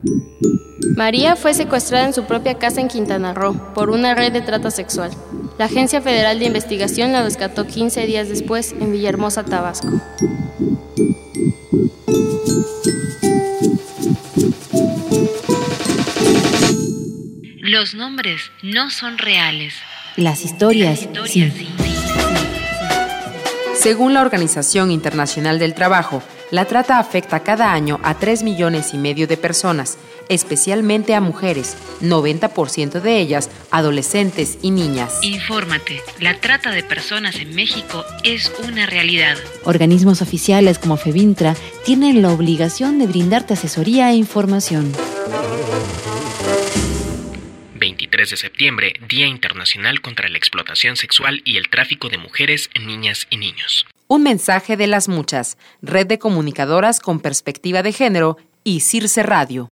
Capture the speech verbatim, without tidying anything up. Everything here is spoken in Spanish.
María fue secuestrada en su propia casa en Quintana Roo por una red de trata sexual. La Agencia Federal de Investigación la rescató quince días después en Villahermosa, Tabasco. Los nombres no son reales. Las historias, Las historias sí. sí. Según la Organización Internacional del Trabajo, la trata afecta cada año a tres millones y medio de personas, especialmente a mujeres, noventa por ciento de ellas adolescentes y niñas. Infórmate, la trata de personas en México es una realidad. Organismos oficiales como FEBINTRA tienen la obligación de brindarte asesoría e información. veintitrés de septiembre, Día Internacional contra la Explotación Sexual y el Tráfico de Mujeres, Niñas y Niños. Un mensaje de Las Muchas, Red de Comunicadoras con Perspectiva de Género y Circe Radio.